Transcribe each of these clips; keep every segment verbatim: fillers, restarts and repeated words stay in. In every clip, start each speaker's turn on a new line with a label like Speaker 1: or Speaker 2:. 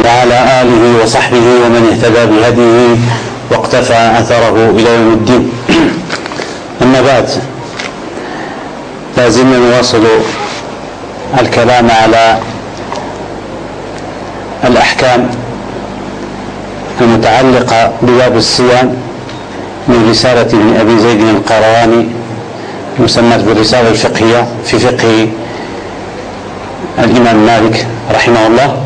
Speaker 1: وعلى آله وصحبه ومن اهتدى بهديه واقتفى أثره إلى يوم الدين. أما بعد، لازلنا نواصل الكلام على الأحكام المتعلقة بباب الصيام من رسالة ابن أبي زيد القيرواني المسمى بالرسالة الفقهية في فقه الإمام مالك رحمه الله.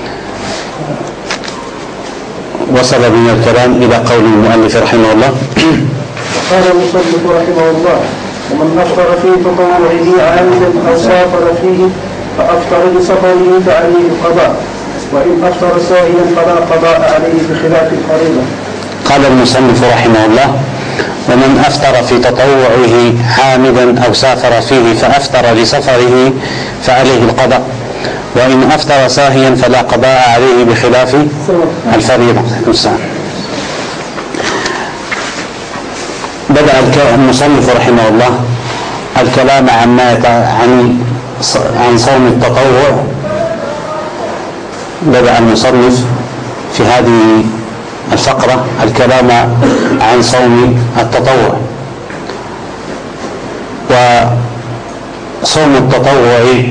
Speaker 1: وصل بنا الكلام إلى قول المؤلف رحمه الله:
Speaker 2: قال المصنف رحمه الله: ومن أفطر في تطوعه عامدا أو سافر فيه فأفطر لسفره فعليه القضاء، وإن أفطر سائلا فلا قضاء عليه بخلاف الفريضة.
Speaker 1: قال المصنف رحمه الله: ومن أفطر في تطوعه عامدا أو سافر فيه فأفطر لسفره فعليه القضاء، وإن أفطر ساهيا فلا قضاء عليه بخلاف الفريضة. بدأ المصنف رحمه الله الكلام عما عن عن صوم التطوع. بدأ المصنف في هذه الفقرة الكلام عن صوم التطوع. وصوم التطوع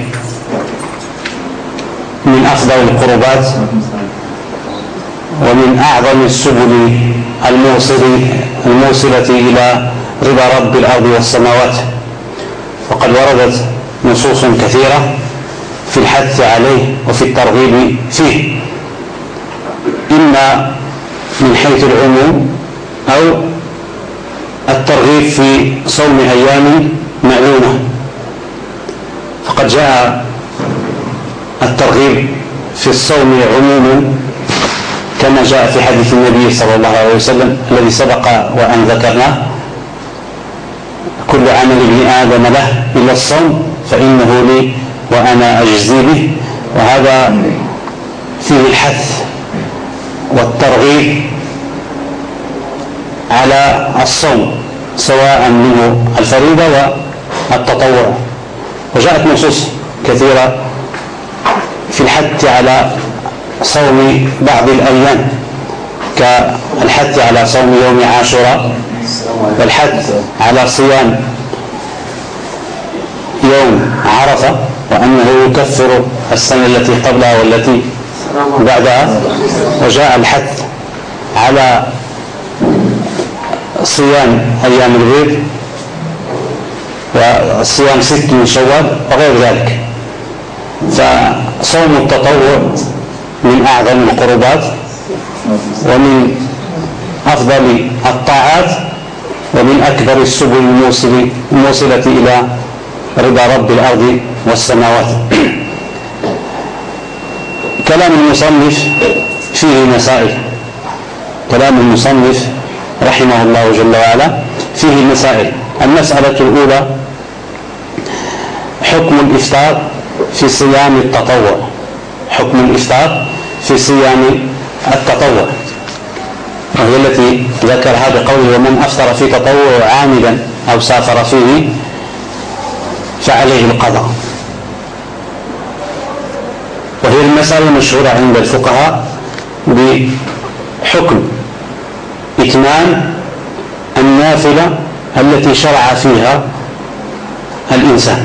Speaker 1: من أفضل القربات ومن أعظم السبل الموصل الموصلة إلى رضا رب الأرض والسماوات، وقد وردت نصوص كثيرة في الحث عليه وفي الترغيب فيه، إما من حيث العموم أو الترغيب في صوم أيام معلومة. فقد جاء الترغيب في الصوم عموما كما جاء في حديث النبي صلى الله عليه وسلم الذي سبق وأن ذكرناه: كل عمل ابن آدم له إلا الصوم فإنه لي وأنا أجزي به. وهذا فيه الحث والترغيب على الصوم سواء منه الفريضة والتطوع. وجاءت نصوص كثيرة في الحث على صوم بعض الأيام كالحث على صوم يوم عاشوراء، والحث على صيام يوم عرفة وأنه يكفر السنة التي قبلها والتي بعدها. وجاء الحث على صيام أيام البيض وصيام ست من شوال وغير ذلك. فصوم التطوع من أعظم القربات ومن أفضل الطاعات ومن أكبر السبل الموصلة إلى رضا رب الأرض والسماوات. كلام المصنف فيه مسائل. كلام المصنف رحمه الله جل وعلا فيه مسائل. المسألة الأولى: حكم الإفطار في صيام التطوع. حكم الإفطار في صيام التطوع، وهي التي ذكرها بقوله: ومن أفطر في تطوع عامدا أو سافر فيه فعليه القضاء. وهي المسألة المشهورة عند الفقهاء بحكم إتمام النافلة التي شرع فيها الإنسان.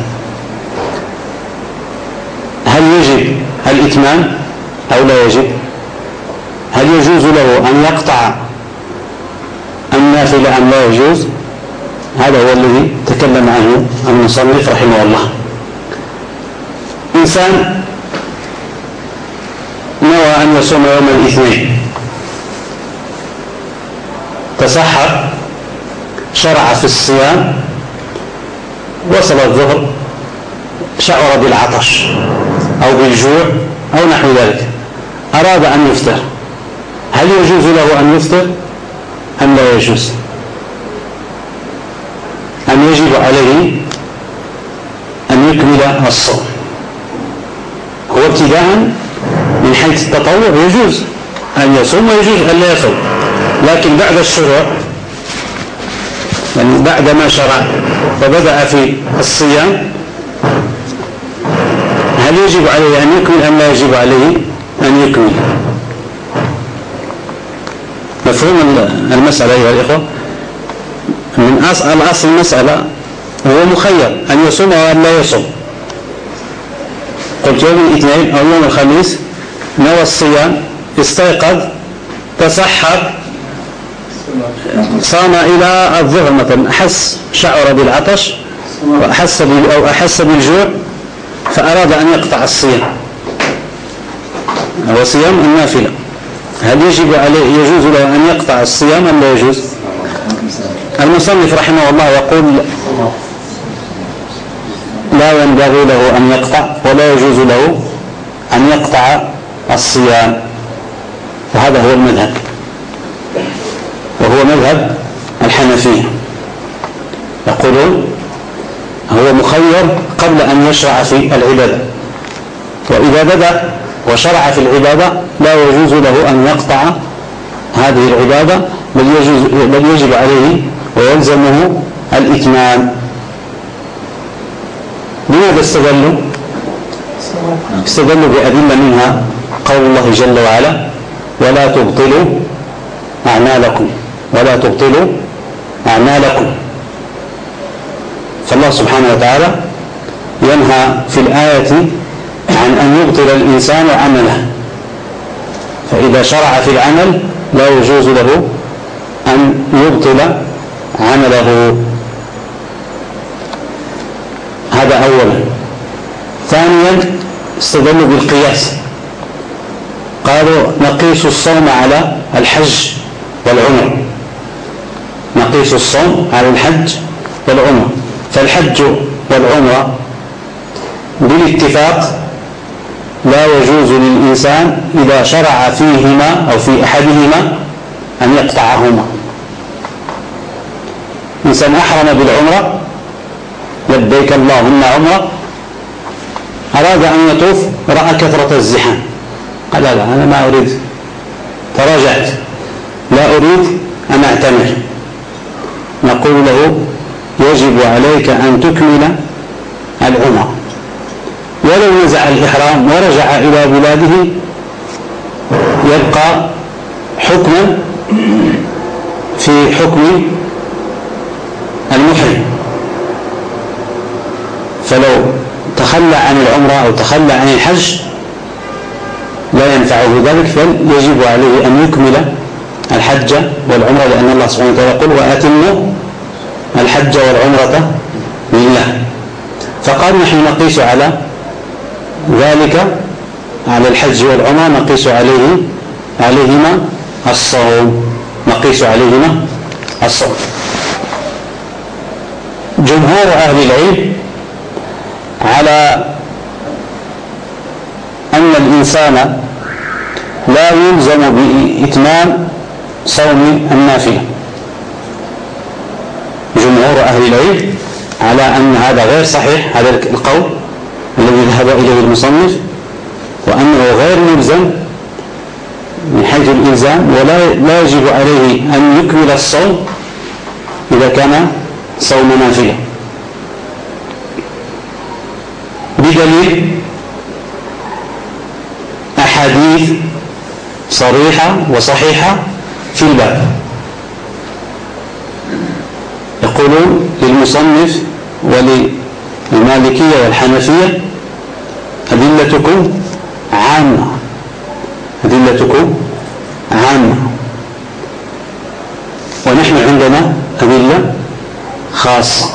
Speaker 1: هل يجب الإتمام أو لا يجب؟ هل يجوز له أن يقطع النافلة أم لا يجوز؟ هذا هو الذي تكلم عنه المصنف رحمه الله. إنسان نوى أن يصوم يوم الاثنين، تسحر، شرع في الصيام، وصل الظهر شعر بالعطش أو بالجوع أو نحو ذلك، أراد أن يفطر. هل يجوز له أن يفطر أم لا يجوز؟ أم يجب عليه أن يكمل الصوم؟ هو ابتداء من حيث التطوع يجوز أن يصوم ويجوز أن لا يصوم، لكن بعد الشروع، يعني بعد ما شرع وبدأ في الصيام، هل يجب عليه أن يكمل أم لا يجب عليه أن يكمل؟ مفهوم المسألة أيها الإخوة؟ من أصل أصل المسألة هو مخير أن يصوم أو أن لا يصوم. قلت يوم الاثنين أو يوم الخميس نوى الصيام، استيقظ، تسحر، صام إلى الظهر مثلا، أحس شعر بالعطش وأحس أو أحس بالجوع فأراد أن يقطع الصيام، هو صيام النافلة، هل يجب عليه يجوز له أن يقطع الصيام أم لا يجوز؟ المصنف رحمه الله يقول لا ينبغي له أن يقطع ولا يجوز له أن يقطع الصيام، وهذا هو المذهب، وهو مذهب الحنفية. يقولون هو مخير قبل أن يشرع في العبادة، وإذا بدأ وشرع في العبادة لا يجوز له أن يقطع هذه العبادة، بل, يجوز بل يجب عليه ويلزمه الإتمام. لماذا استدلوا؟ استدلوا بأدلة منها قول الله جل وعلا ولا تبطلوا أعمالكم ولا تبطلوا أعمالكم. فالله سبحانه وتعالى ينهى في الآية عن أن يبطل الإنسان عمله، فإذا شرع في العمل لا يجوز له أن يبطل عمله. هذا أولا. ثانيا استدلوا بالقياس، قالوا نقيس الصوم على الحج والعمر، نقيس الصوم على الحج والعمر، فالحج والعمرة بالاتفاق لا يجوز للإنسان إذا شرع فيهما أو في أحدهما أن يقطعهما. إنسان أحرم بالعمرة لبيك اللهم عمرة، أراد أن يطوف رأى كثرة الزحام، قال لا أنا ما أريد، تراجعت، لا أريد أن أعتمر. نقول له يجب عليك أن تكمل العمرة، ولو نزع الإحرام ورجع إلى بلاده يبقى حكما في حكم المحرم، فلو تخلى عن العمرة أو تخلى عن الحج لا ينفعه ذلك، فيجب عليه أن يكمل الحج والعمرة، لأن الله سبحانه وتعالى يقول وأتموا الحج والعمرة لله. فقال نحن نقيس على ذلك، على الحج والعمرة نقيس عليه عليهما الصوم، نقيس عليهما الصوم. جمهور أهل العلم على أن الإنسان لا يلزم بإتمام صوم النافلة، جمهور أهل العلم على أن هذا غير صحيح، هذا القول الذي ذهب إليه المصنف، وأنه غير ملزم من حيث الإلزام، ولا لا يجب عليه أن يكمل الصوم إذا كان صوم نافلة، بدليل أحاديث صريحة وصحيحة في الباب. يقولون للمصنف وللمالكية والحنفية أدلتكم عامة، أدلتكم عامة، ونحن عندنا أدلة خاصة.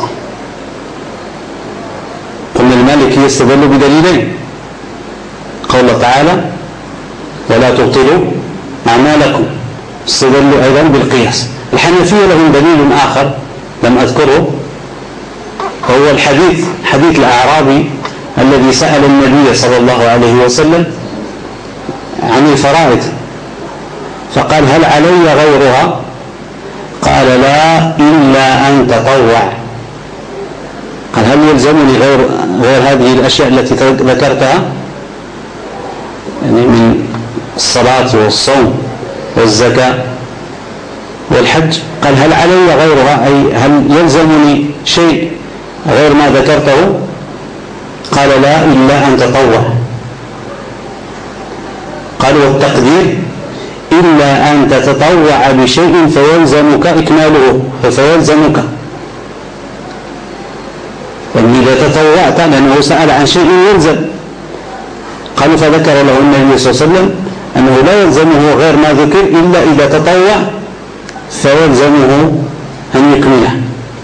Speaker 1: قلنا المالكية يستدل بدليلين، قول الله تعالى ولا تبطلوا أعمالكم، استدلوا أيضا بالقياس. الحنفية لهم دليل آخر لم أذكره، وهو الحديث، حديث الأعرابي الذي سأل النبي صلى الله عليه وسلم عن الفرائض فقال هل علي غيرها؟ قال لا إلا أن تطوع. قال هل يلزمني غير, غير هذه الأشياء التي ذكرتها، يعني من الصلاة والصوم والزكاة والحج؟ قال هل علي غيرها، أي هل يلزمني شيء غير ما ذكرته؟ قال لا إلا أن تطوع. قال والتقدير إلا أن تتطوع بشيء فيلزمك إكماله فيلزمك. يعني إذا تطوعت، لأنه سأل عن شيء يلزم، قالوا فذكر له النبي صلى الله عليه وسلم أنه لا يلزمه غير ما ذكر إلا إذا تطوع فيلزمه أن يكمله.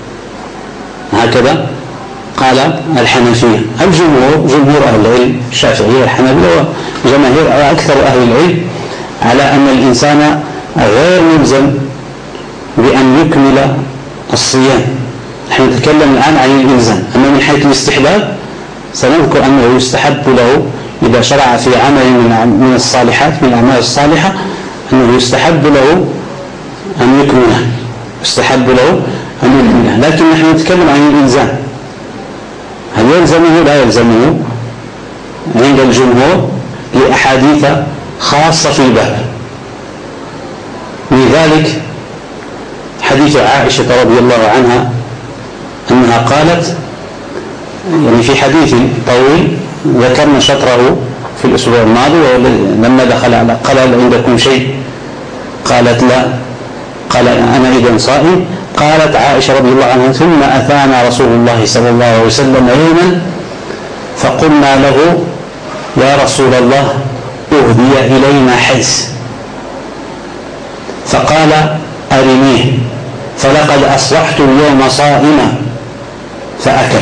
Speaker 1: هكذا قال الحنفية. الجمهور جمهور أهل العلم الشافعية والحنابلة وجماهير أكثر أهل العلم على أن الإنسان غير ملزم بأن يكمل الصيام. نحن نتكلم الآن عن الإلزام، أما من حيث الاستحباب سنذكر أنه يستحب له إذا شرع في عمل من الصالحات من الأعمال الصالحة أنه يستحب له أن يكمله يستحب له أن يكمله لكن نحن نتكلم عن الإلزام. هل يلزمه؟ لا يلزمه عند الجمهور لأحاديث خاصة في الباب. من ذلك حديث عائشة رضي الله عنها أنها قالت، يعني في حديث طويل ذكرنا شطره في الأسبوع الماضي، ولما دخل على قال هل عندكم شيء؟ قالت لا. قال أنا إذن صائم. قالت عائشة رضي الله عنها ثم أتانا رسول الله صلى الله عليه وسلم يوما فقلنا له يا رسول الله أهدي إلينا حيث، فقال أرنيه، فلقد أصبحت اليوم صائما فأكل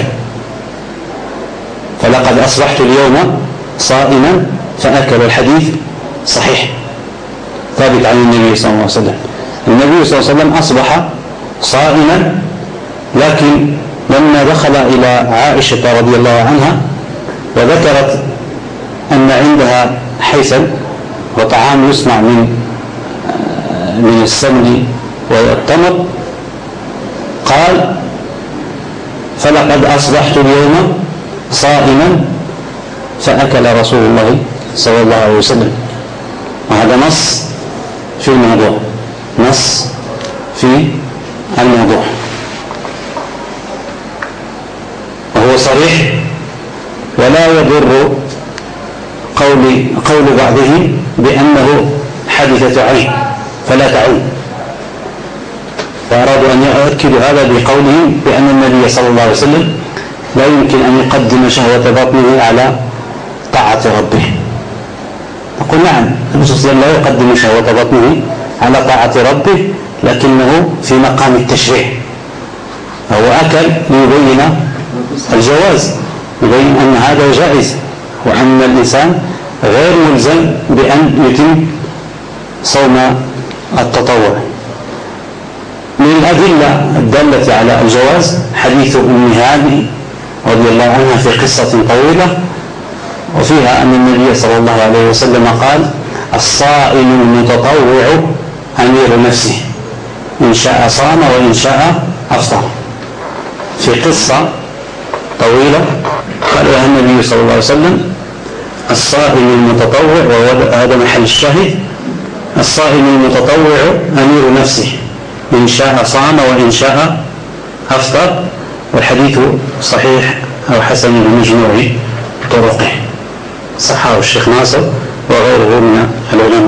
Speaker 1: فلقد أصبحت اليوم صائما فأكل. الحديث صحيح ثابت عن النبي صلى الله عليه وسلم. النبي صلى الله عليه وسلم أصبح صائما، لكن لما دخل إلى عائشة رضي الله عنها وذكرت أن عندها حيثا وطعام يصنع من من السمن والتمر، قال فلقد أصبحت اليوم صائما فأكل رسول الله صلى الله عليه وسلم. وهذا نص في الموضوع نص في الموضوع وهو صريح، ولا يضر قول قول بعضهم بأنه حادثة عين فلا تعود، فأرادوا أن يؤكدوا هذا بقولهم بأن النبي صلى الله عليه وسلم لا يمكن أن يقدم شهوة بطنه على طاعة ربه. نقول نعم، النبي صلى الله عليه وسلم لا يقدم شهوة بطنه على طاعة ربه، لكنه في مقام التشريع، فهو أكل ليبين الجواز، يبين أن هذا جائز، وأن الإنسان غير ملزم بأن يتم صوم التطوع. من الأدلة الدالة على الجواز حديث أم هانئ رضي الله عنها في قصة طويلة، وفيها أن النبي صلى الله عليه وسلم قال الصائم المتطوع أمير نفسه، إن شاء صام وإن شاء أفطر. في قصة طويلة قال لها النبي صلى الله عليه وسلم الصائم المتطوع، وهذا محل الشاهد، الصائم المتطوع أمير نفسه، إن شاء صام وإن شاء أفطر. والحديث صحيح أو حسن بمجموع طرقه، صححه الشيخ ناصر وغيره من العلماء.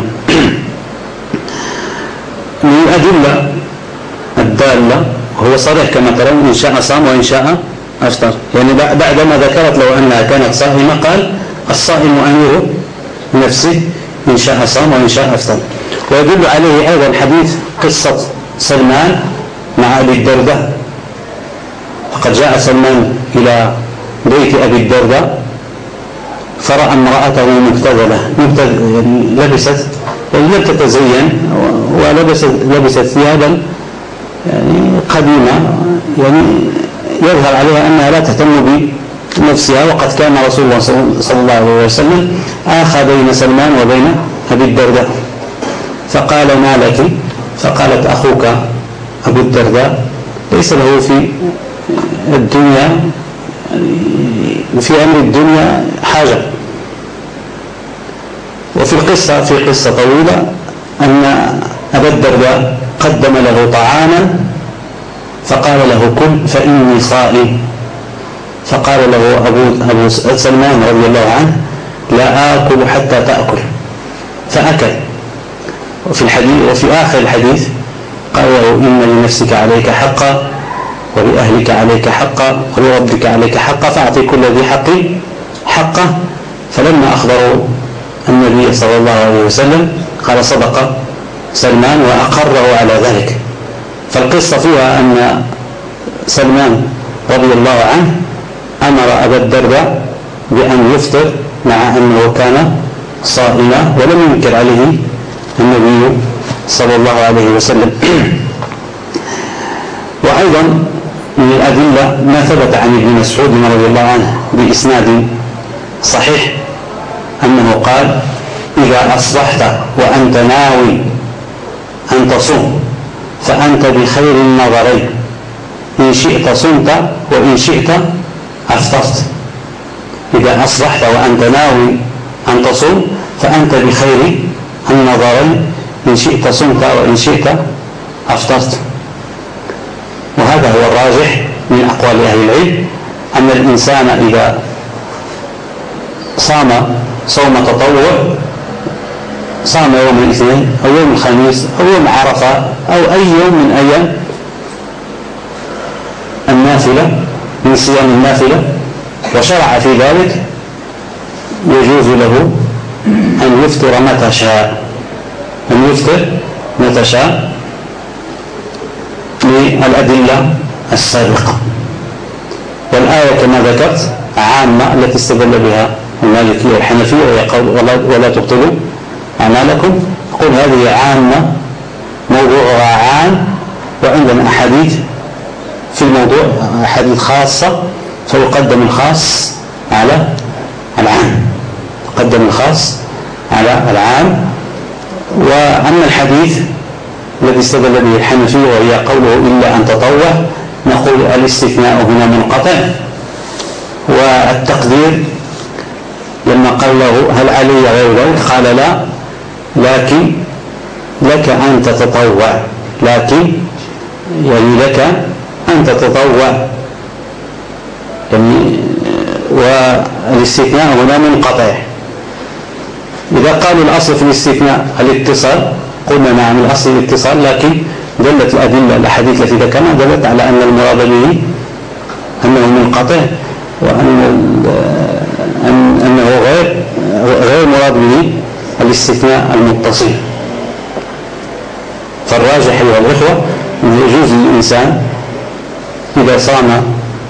Speaker 1: من الأدلة الدالة وهو صريح كما ترون، إن شاء صام وإن شاء أفطر، يعني بعدما ذكرت لو أنها كانت صائمة قال الصائم أمير نفسه، إن شاء صام وإن شاء أفطر. ويدل عليه أيضا حديث قصة سلمان مع أبي الدرداء، فقد جاء سلمان إلى بيت أبي الدرداء فرأى امرأته مبتذلة، يعني لبست يعني لم تتزين، ولبست لبست ثيابا يعني قديمة، يعني يظهر عليها أنها لا تهتم بنفسها، وقد كان رسول الله صلى الله عليه وسلم آخى بين سلمان وبين أبي الدرداء، فقال ما لك؟ فقالت أخوك أبو الدرداء ليس له في الدنيا في أمر الدنيا حاجة. وفي القصة في قصة طويلة أن أبا الدرداء قدم له طعاما فقال له كل فإني صائم، فقال له أبو, أبو سلمان رضي الله عنه لا آكل حتى تأكل، فأكل. وفي الحديث وفي آخر الحديث قال له إن لنفسك عليك حقا ولأهلك عليك حقا ولربك عليك حقا فأعطي كل ذي حق حقه. فلما أخبروا النبي صلى الله عليه وسلم قال صدق سلمان وأقره على ذلك. فالقصة فيها أن سلمان رضي الله عنه أمر أبا الدرداء بأن يفطر مع أنه كان صائما ولم ينكر عليه النبي صلى الله عليه وسلم. وأيضا من الأدلة ما ثبت عن ابن مسعود رضي الله عنه بإسناد صحيح أنه قال إذا أصبحت وأنت ناوي أن تصوم فأنت بخير النظرين، إن شئت صمت وإن شئت أفطرت. إذا أصبحت وأنت ناوي أن تصوم فأنت بخير النظرين، إن شئت صمت وإن شئت أفطرت. وهذا هو الراجح من أقوال أهل العلم، أن الإنسان إذا صام صوم تطوع، صام يوم الاثنين أو يوم الخميس أو يوم عرفة أو أي يوم من أيام النافلة من صيام النافلة وشرع في ذلك، يجوز له أن يفطر متى شاء، أن يفطر متى شاء للأدلة السابقة. والآية كما ذكرت عامة التي استدل بها المالكية والحنفية ويقول ولا تبطلوا أعمالكم، يقول هذه عامة موضوعها عام، وعندنا أحاديث في الموضوع أحاديث خاصة فيقدم الخاص على العام، يقدم الخاص على العام. وأما الحديث الذي استدل به الحنفية وهي قوله إلا أن تطوع، نقول الاستثناء هنا منقطع، والتقدير لما قال له هل علي غير ذلك قال لا، لكن لك أن تتطوع، لكن يعني لك أن تتطوع يعني، والاستثناء هنا منقطع. إذا قالوا الأصل في الاستثناء الاتصال قلنا نعم الأصل الاتصال، لكن دلت الأدلة الأحاديث التي ذكرنا دلت على أن المراد به أنه منقطع، وأن أنه غير غير مراد به الاستثناء المتصل. فالراجح أيها الإخوة أن يجوز للإنسان إذا صام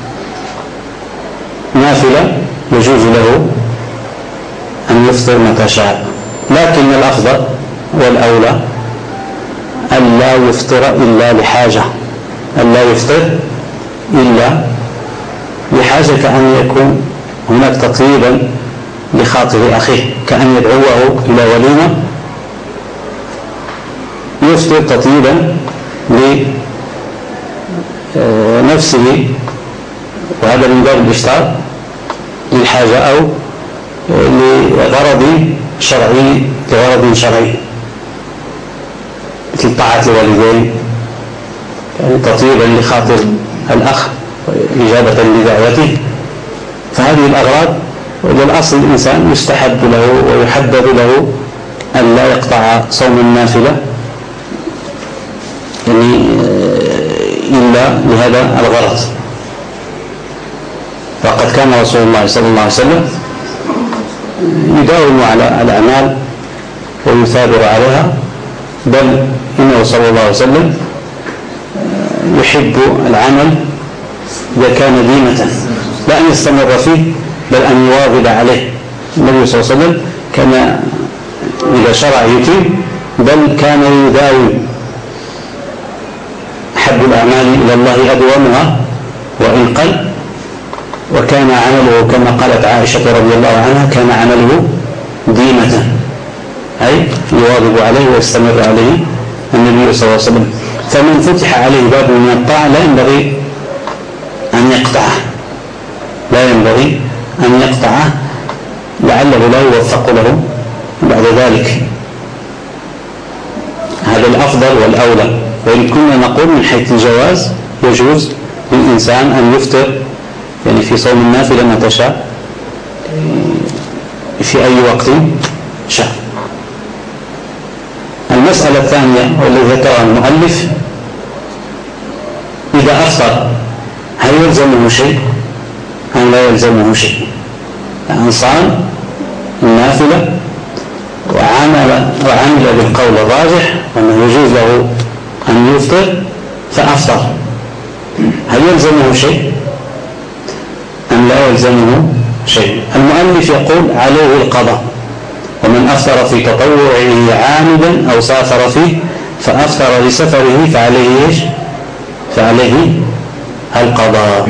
Speaker 1: نافلة يجوز له أن يفطر متى شاء، لكن الأفضل والأولى ألا يفطر إلا لحاجة، ألا يفطر إلا لحاجة، كأن يكون هناك تطيبا لخاطر أخيه، كأن يدعوه إلى وليمة يفطر تطيبا لنفسه، وهذا من باب الإفطار للحاجة أو لغرض شرعي لغرض شرعي مثل طاعة الوالدين، يعني تطيبا لخاطر الأخ إجابة لدعوته. فهذه الأغراض وللأصل الإنسان يستحب له ويحبب له أن لا يقطع صوم النافلة يعني إلا لهذا الغرض. وقد كان رسول الله صلى الله عليه وسلم يداوم على الأعمال ويثابر عليها، بل إنه صلى الله عليه وسلم يحب العمل إذا كان ديمة لا أن يستمر فيه بل أن يواظب عليه. النبي صلى الله عليه وسلم كان إذا شرع يتيم بل كان يداوم. أحب الأعمال إلى الله أدومها وإن قل، وكان عمله كما قالت عائشة رضي الله عنها كان عمله ديمة، أي يواظب عليه ويستمر عليه النبي صلى الله عليه وسلم. فمن فتح عليه باب من الطاعة لا ينبغي أن يقطعه، لا ينبغي أن يقطعه لعله لا يوفق له بعد ذلك. هذا الأفضل والأولى. وإن كنا نقول من حيث الجواز يجوز للإنسان أن يفطر يعني في صوم النافلة متى شاء في أي وقت شاء. المسألة الثانية والتي ذكرها المؤلف: إذا أفطر هل يلزمه شيء أم لا يلزمه شيء؟ يعني صام النافلة وعمل, وعمل بالقول الراجح وأنه يجوز له أن يفطر فأفطر، هل يلزمه شيء أم لا يلزمه شيء؟ المؤلف يقول: عليه القضاء، ومن أفطر في تطوعه عامدا أو سافر فيه فأفطر لسفره فعليه إيش؟ فعليه القضاء.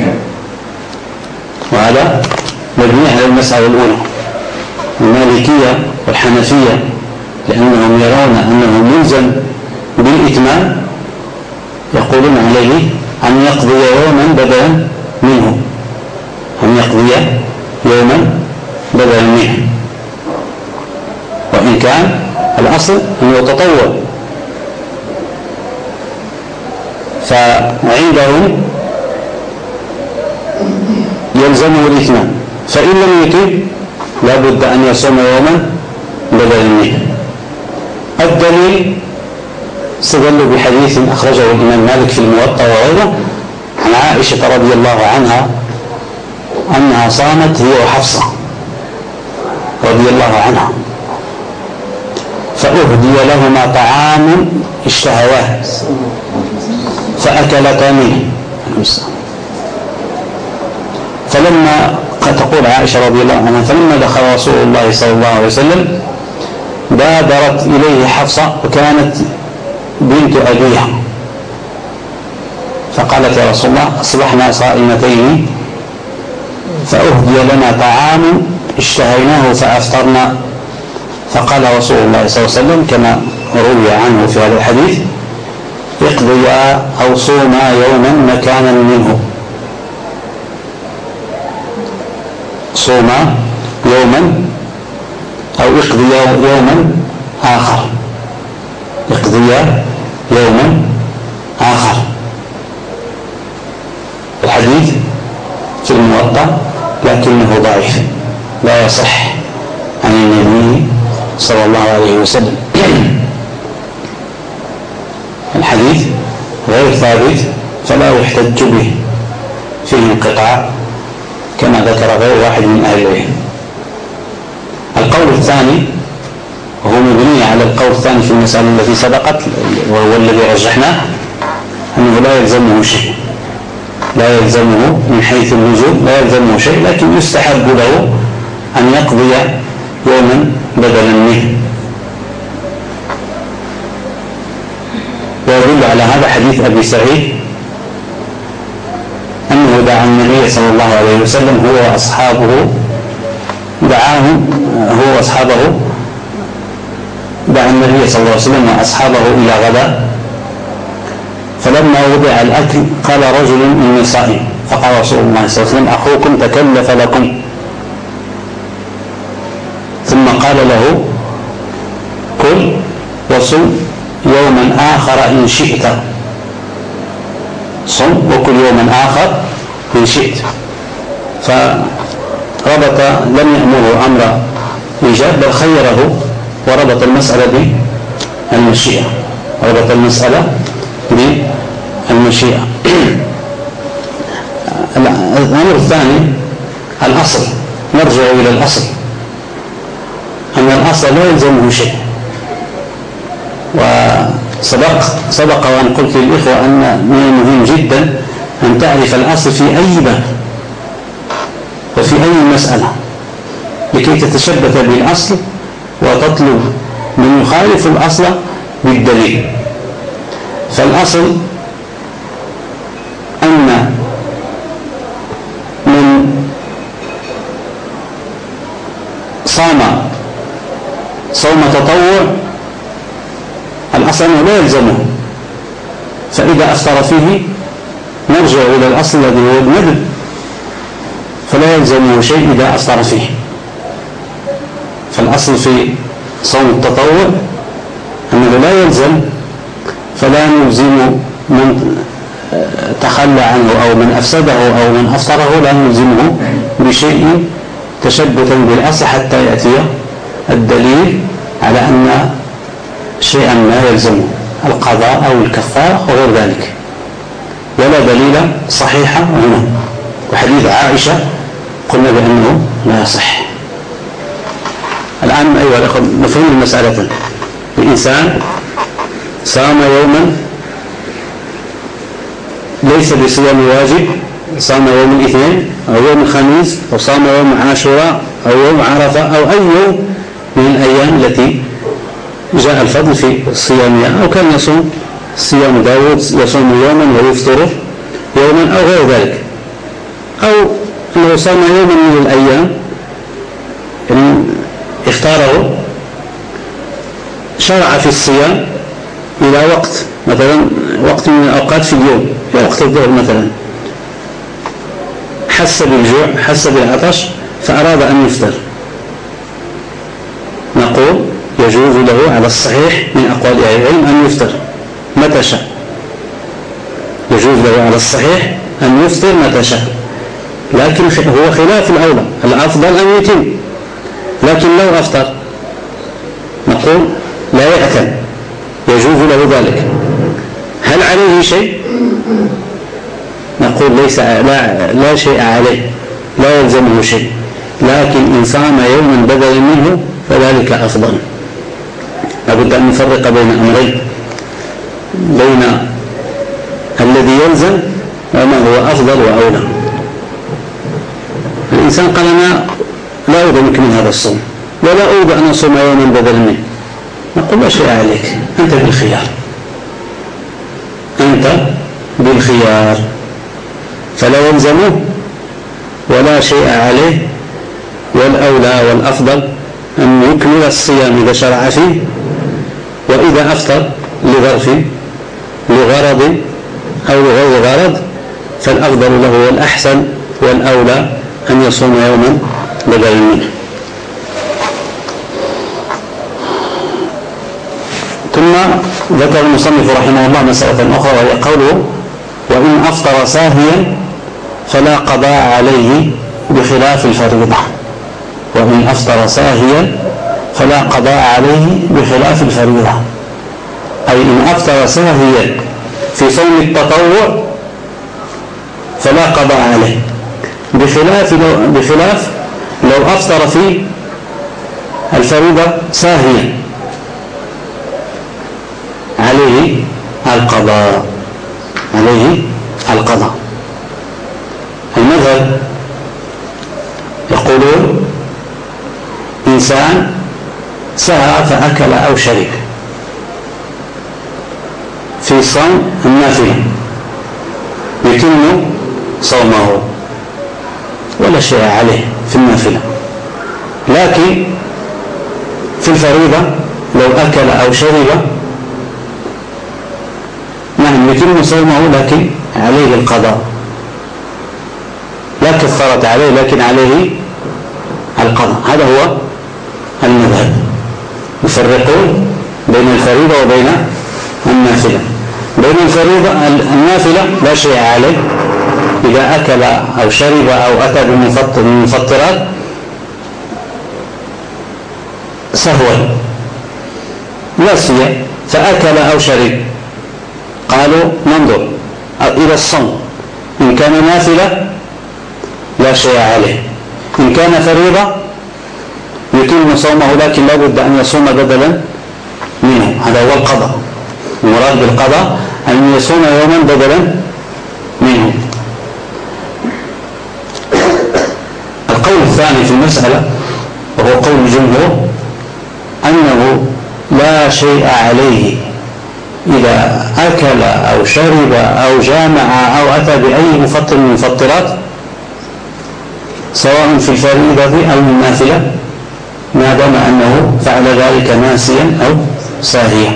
Speaker 1: وهذا مبني على المسألة الأولى. المالكية والحنفية لأنهم يرون أنه ملزم بالإتمام يقولون عليه أن يقضي يوما بدلا منه، أن يقضي يوما بدلا منه، وإن كان الأصل أنه تطوع. فعندهم يلزمه الإتمام، فإن لم يتم لابد أن يصوم يوما بدلا منه. الدليل استدلوا بحديث أخرجه الإمام مالك في الموطأ وغيره عن عائشة رضي الله عنها أنها صامت هي وحفصة رضي الله عنها، فأهدي لهما طعام اشتهواه فأكلتا منه. فلما تقول عائشة رضي الله عنها: فلما دخل رسول الله صلى الله عليه وسلم بادرت إليه حفصة وكانت بنت أبيها، فقالت: يا رسول الله أصبحنا صائمتين فأهدي لنا طعام اشتهيناه فأفطرنا. فقال رسول الله صلى الله عليه وسلم كما روي عنه في هذا الحديث: اقضيا أو صوما يوما مكانا منه، صوما يوما أو اقضيا يوما آخر، اقضيا يوما آخر. الحديث في الموطأ لكنه ضعيف لا يصح عن النبي صلى الله عليه وسلم. الحديث غير ثابت فلا يحتج به، فيه انقطاع كما ذكر غير واحد من أهل العلم. القول الثاني وهو مبني على القول الثاني في المسألة التي سبقت وهو الذي رجحناه، أنه لا يلزمه شيء، لا يلزمه من حيث اللزوم لا يلزمه شيء، لكن يستحب له أن يقضي يوما بدلا منه. ويدل على هذا حديث أبي سعيد أنه دعا النبي صلى الله عليه وسلم هو وأصحابه، دعاهم هو وأصحابه، دعا النبي صلى الله عليه وسلم وأصحابه إلى غداء، فلما وضع الأكل قال رجل: إني صائم. فقال رسول الله صلى الله عليه وسلم: أخوكم تكلف لكم. ثم قال له: كل وصم يوما آخر إن شئت، صم وكل يوما آخر إن شئت. فربط، لم يأمره أمر إيجاب بل خيره وربط المسألة بالمشيئة، ربط المسألة بالمشيئة. الأمر الثاني الأصل، نرجع إلى الأصل، أن الأصل لا يلزمه شيء. وسبق سبق وأن قلت للإخوة أن من المهم جدا أن تعرف الأصل في أي باب وفي أي مسألة لكي تتشبث بالأصل وتطلب من يخالف الأصل بالدليل. فالأصل أن من صام صوم تطوع الأصل أنه لا يلزمه، فإذا أفطر فيه نرجع إلى الأصل الذي هو الندب، فلا يلزمه شيء إذا أفطر فيه. فالأصل في صوم التطوع أنه لا يلزم، فلا نلزم من تخلى عنه أو من أفسده أو من أفطره، لا نلزمه بشيء تشبثا بالأصل حتى يأتي الدليل على أن شيئا ما يلزمه القضاء أو الكفارة أو غير ذلك، ولا دليل صحيحة هنا. وحديث عائشة قلنا بأنه لا يصح. الآن أيها الأخوة مفهوم المسألة، الإنسان صام يوما ليس بصيام واجب، صام يوم الاثنين أو يوم الخميس أو صام يوم عاشوراء أو يوم عرفة أو أي يوم من الأيام التي جاء الفضل في صيامها، أو كان يصوم صيام داود يصوم يوما ويفطر يوما أو غير ذلك، أو أنه صام يوما من الأيام اختاره شرع في الصيام إلى وقت مثلا وقت من الأوقات في اليوم، في وقت الظهر مثلا، حس بالجوع حس بالعطش فأراد أن يفطر، نقول يجوز له على الصحيح من أقوال أهل العلم أن يفطر متى شاء، يجوز له على الصحيح أن يفطر متى شاء، لكن هو خلاف الأولى، الأفضل أن يتم، لكن لو أفطر نقول لا يأثم، يجوز له ذلك. هل عليه شيء؟ نقول ليس لا, لا شيء عليه، لا يلزمه شيء، لكن إن صام يوما بدلا منه فذلك أفضل. لابد أن نفرق بين أمرين، بين الذي يلزم وما هو أفضل وأولى. الإنسان قال أنا لا أريد منك من هذا الصوم ولا أريد أن أصوم يوما بدلا منه، نقول لا شيء عليك، أنت بالخيار، أنت بالخيار، فلا يلزمه ولا شيء عليه، والأولى والأفضل أن يكمل الصيام إذا شرع فيه، وإذا أفطر لظرف لغرض أو لغير غرض فالأفضل له والأحسن والأولى أن يصوم يوما بدلا منه. ثم ذكر المصنف رحمه الله مسألة أخرى وهي قوله وإن أفطر ساهيا فلا قضاء عليه بخلاف الفريضة. وإن أفطر ساهيا فلا قضاء عليه بخلاف الفريضة، أي إن أفطر ساهيا في صوم التطوع فلا قضاء عليه، بخلاف لو, بخلاف لو أفطر في الفريضة ساهيا عليه القضاء، عليه القضاء. المذهب يقولون إنسان سهى فأكل أو شرب في صوم النافلة يتم صومه ولا شيء عليه في النافلة، لكن في الفريضة لو أكل أو شرب نعم يتم صومه لكن عليه القضاء، لا كفارة عليه لكن عليه القضاء. هذا هو المذهب، يفرقون بين الفريضة وبين النافلة. بين الفريضة النافلة لا شيء عليه إذا أكل أو شرب أو أتى بالمفطرات سهوا نسي فأكل أو شرب، قالوا ننظر إلى الصوم، إن كان نافلة لا شيء عليه، إن كان فريضة يتم صومه لكن لا بد أن يصوم بدلا منه. هذا هو القضاء، المراد بالقضاء أن يصوم يوما بدلا منه. القول الثاني في المسألة وهو قول الجمهور أنه لا شيء عليه إذا أكل أو شرب أو جامع أو أتى بأي مفطر من المفطرات سواء في الفريضة أو النافلة ما دام أنه فعل ذلك ناسيا أو ساهيا.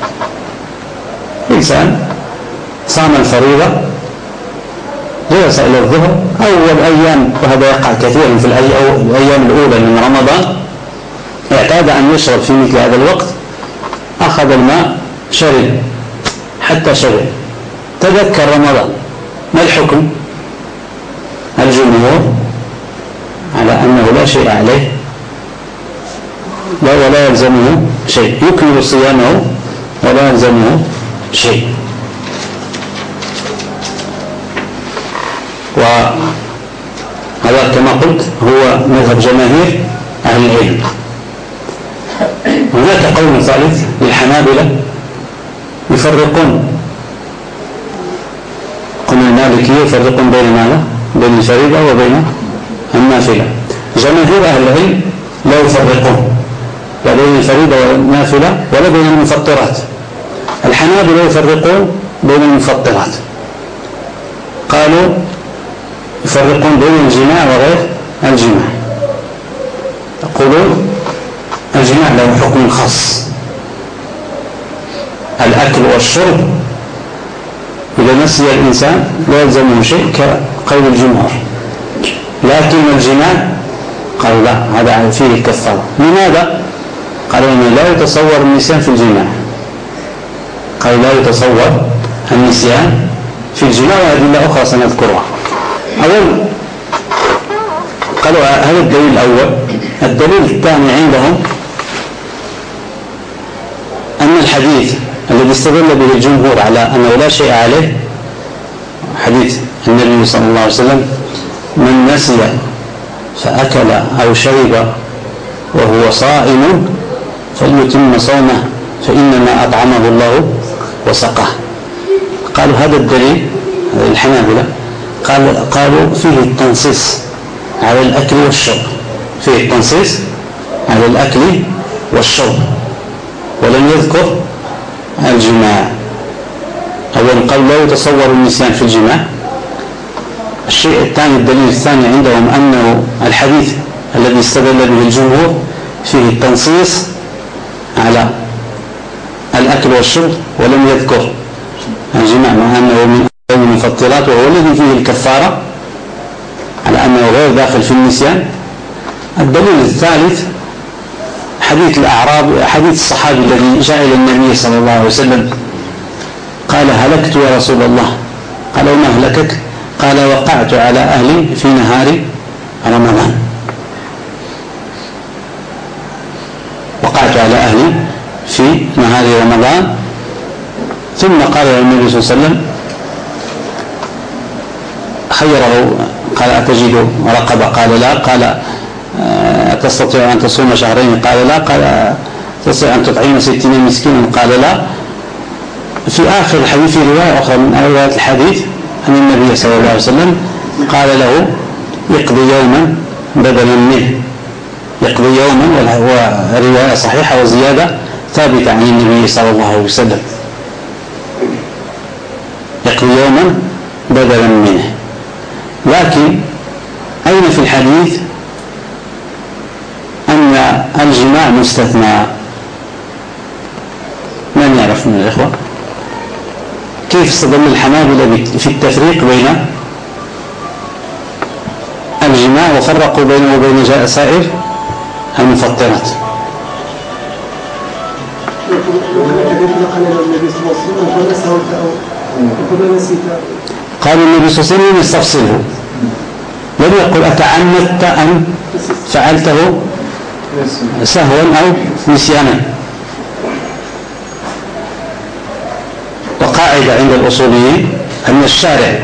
Speaker 1: إنسان صام الفريضة جلس إلى الظهر أول أيام، وهذا يقع كثيرا في الأيام الأولى من رمضان، اعتاد أن يشرب في مثل هذا الوقت، أخذ الماء شرب حتى شرب، تذكر رمضان، ما الحكم؟ الجمهور على أنه لا شيء عليه لا ولا يلزمه شيء، يكمل صيامه ولا يلزمه شيء. وهذا كما قلت هو مذهب جماهير أهل العلم. هناك قول ثالث للحنابلة يفرقون، قلنا المالكية يفرقون بين ماذا؟ بين الفريضة وبين النافلة. جماهير أهل العلم لا يفرقون لا بين الفريضة والنافلة ولا بين المفطرات. الحنابلة يفرقون بين المفطرات، قالوا يفرقون بين الجماع وغير الجماع، يقولون الجماع له حكم خاص، الأكل والشرب إذا نسي الإنسان لا يلزمه شيء كقول الجمهور، لكن الجماع قالوا لا، هذا فيه الكفارة. لماذا؟ قالوا إنه لا يتصور النسيان في الجماع، قالوا لا يتصور النسيان في الجماع، وأدلة أخرى سنذكرها. أول قالوا هذا الدليل الأول. الدليل الثاني عندهم أن الحديث الذي استدل به الجمهور على أنه لا شيء عليه حديث النبي صلى الله عليه وسلم: من نسي فأكل أو شرب وهو صائم فليتم صومه فإنما أطعمه الله وسقاه. قالوا هذا الدليل الحنابلة قال قالوا فيه التنصيص على الأكل والشرب، فيه التنصيص على الأكل والشرب، ولم يذكر الجماع. أولا قال لا يتصور النسيان في الجماع. الشيء الثاني، الدليل الثاني عندهم أنه الحديث الذي استدل به الجمهور فيه التنصيص على الأكل والشرب ولم يذكر الجماع، مع أنه من المفطرات وهو الذي فيه الكفارة، على أنه غير داخل في النسيان. الدليل الثالث حديث الأعراب، حديث الصحابي الذي جاء إلى النبي صلى الله عليه وسلم قال: هلكت يا رسول الله. قال: وما أهلكك؟ قال: وقعت على أهلي في نهار رمضان. وقعت على أهلي في نهار رمضان. ثم قال النبي صلى الله عليه وسلم، خيره، قال: أتجد رقبة؟ قال: لا. قال: تستطيع أن تصوم شهرين؟ قال: لا. قال: تستطيع أن تطعم ستين مسكينا؟ قال: لا. في آخر الحديث في رواية أخرى من روايات الحديث أن النبي صلى الله عليه وسلم قال له: يقضي يوما بدلا منه. يقضي يوما، وهو رواية صحيحة وزيادة ثابتة عن النبي صلى الله عليه وسلم، يقضي يوما بدلا منه. لكن أين في الحديث أن الجماع مستثنى؟ من يعرف من الإخوة كيف استدل الحنابلة في التفريق بين الجماع وفرقوا بينه وبين سائر المفطرات؟ قال النبي صلى الله عليه وسلم يستفصله، لم يقل أتعمدت أم فعلته سهوا أو نسيانا. وقاعدة عند الأصوليين أن الشارع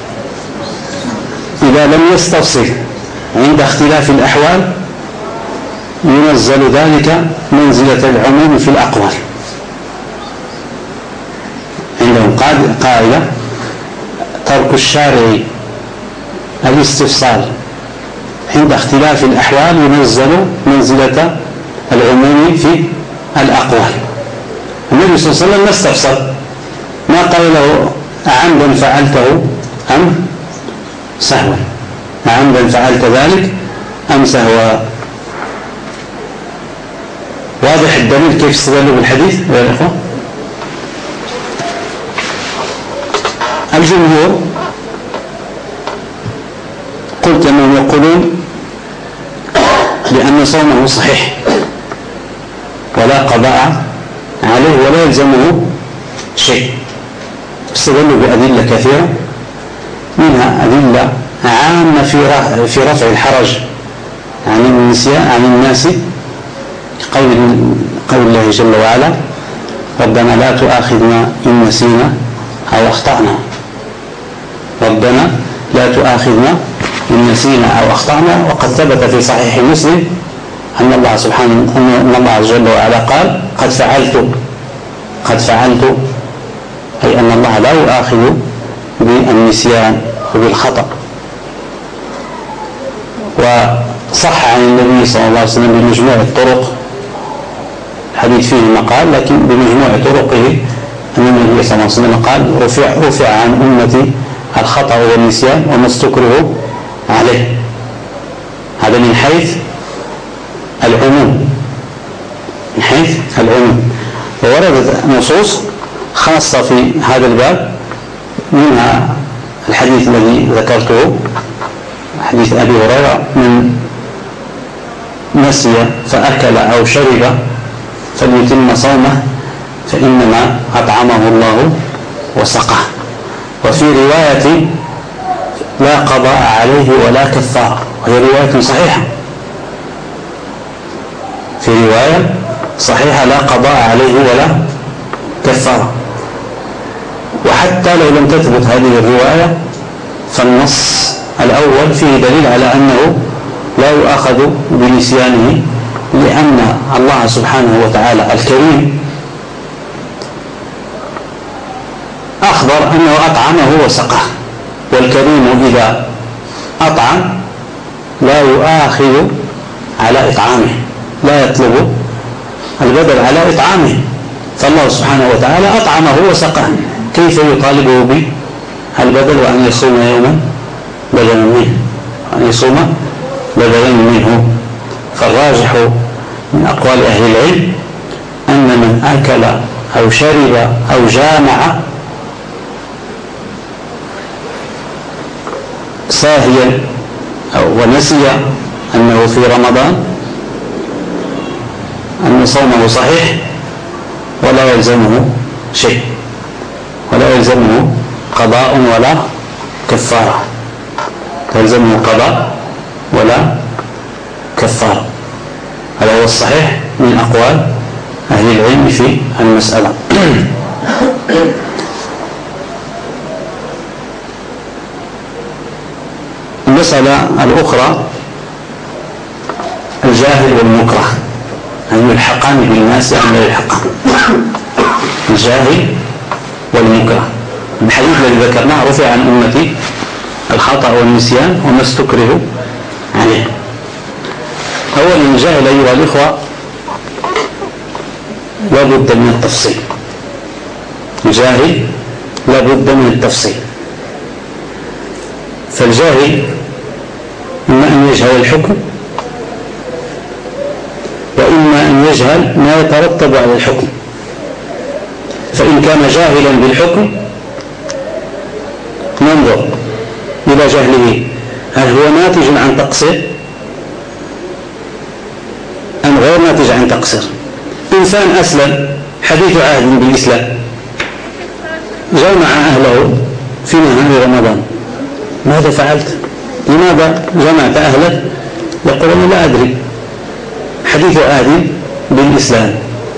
Speaker 1: إذا لم يستفصل عند اختلاف الأحوال ينزل ذلك منزلة العموم في الأقوال. عندهم قاعدة: ترك الشارع الاستفصال عند اختلاف الأحوال ينزل منزلة العموم في الأقوال. النبي صلى الله عليه وسلم ما استفصل، ما قال له أعمدا فعلته أم سهوا، أعمدا فعلت ذلك أم سهوا. واضح الدليل كيف استدلوا بالحديث يا إخوة؟ الجمهور قلت أنهم يقولون بأن صومه صحيح ولا قضاء عليه ولا يلزمه شيء. استدلوا بأدلة كثيرة، منها أدلة عامة في في رفع الحرج عن النسيان عن الناس، قول قول الله جل وعلا: ربنا لا تؤاخذنا إن نسينا أو أخطأنا. ربنا لا تؤاخذنا إن نسينا أو أخطأنا. وقد ثبت في صحيح مسلم أن الله سبحانه أن الله جل وعلا قال قد فعلت قد فعلت أي أن الله لا يؤاخذ بالنسيان وبالخطأ. وصح عن النبي صلى الله عليه وسلم بمجموع الطرق، الحديث فيه مقال لكن بمجموع طرقه أن النبي صلى الله عليه وسلم قال رفع, رفع عن أمتي الخطأ والنسيان وما استكرهوا عليه. هذا من حيث العموم، من حيث العموم. ووردت نصوص خاصة في هذا الباب، منها الحديث الذي ذكرته حديث أبي هريرة من نسي فأكل أو شرب فليتم صومه فإنما أطعمه الله وسقاه. وفي رواية لا قضاء عليه ولا كفارة، وهي رواية صحيحة، في رواية صحيحة لا قضاء عليه ولا كفارة. وحتى لو لم تثبت هذه الرواية فالنص الأول فيه دليل على أنه لا يؤاخذ بنسيانه، لأن الله سبحانه وتعالى الكريم أخبر أنه أطعمه وسقاه، والكريم إذا أطعم لا يؤاخذ على إطعامه، لا يطلب البدل على إطعامه. فالله سبحانه وتعالى أطعمه وسقاه، كيف يطالبه بالبدل وأن يصوم يوما بدلا منه، أن يصوم بدلا منه؟ فالراجح من أقوال أهل العلم أن من أكل أو شرب أو جامع ساهيا أو ونسي أنه في رمضان أن صومه صحيح ولا يلزمه شيء، ولا يلزمه قضاء ولا كفارة، يلزمه قضاء ولا كفارة. هذا هو الصحيح من أقوال أهل العلم في المسألة. المسألة الأخرى الجاهل والمكره، أن يلحقان بالناس أم لا يلحقان. الجاهل والمكره، الحديث الذي ذكرناه رفع عن أمتي الخطأ والنسيان وما استكرهوا عليه. أولا الجاهل أيها الإخوة لا بد من التفصيل، الجاهل لا بد من التفصيل. فالجاهل إما أن يجهل الحكم، وإما أن يجهل ما يترتب على الحكم. فإن كان جاهلا بالحكم ننظر إلى جهله، هل هو ناتج عن تقصير أم غير ناتج عن تقصير؟ إنسان أسلم حديث عهد بالإسلام، جمع أهله في نهار رمضان، ماذا فعلت؟ لماذا جمعت أهلك؟ يقول أنا لا أدري، حديث عهد بالإسلام.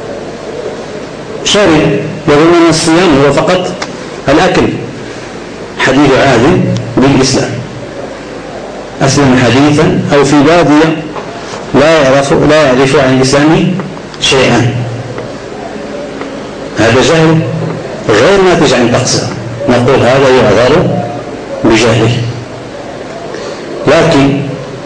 Speaker 1: شرب، يظن أن الصيام هو فقط الأكل، حديث عهد بالإسلام. أسلم حديثا أو في بادية لا يعرف لا يعرف عن الإسلام شيئا، هذا جهل غير ناتج عن تقصير، نقول هذا يعذر بجهله. لكن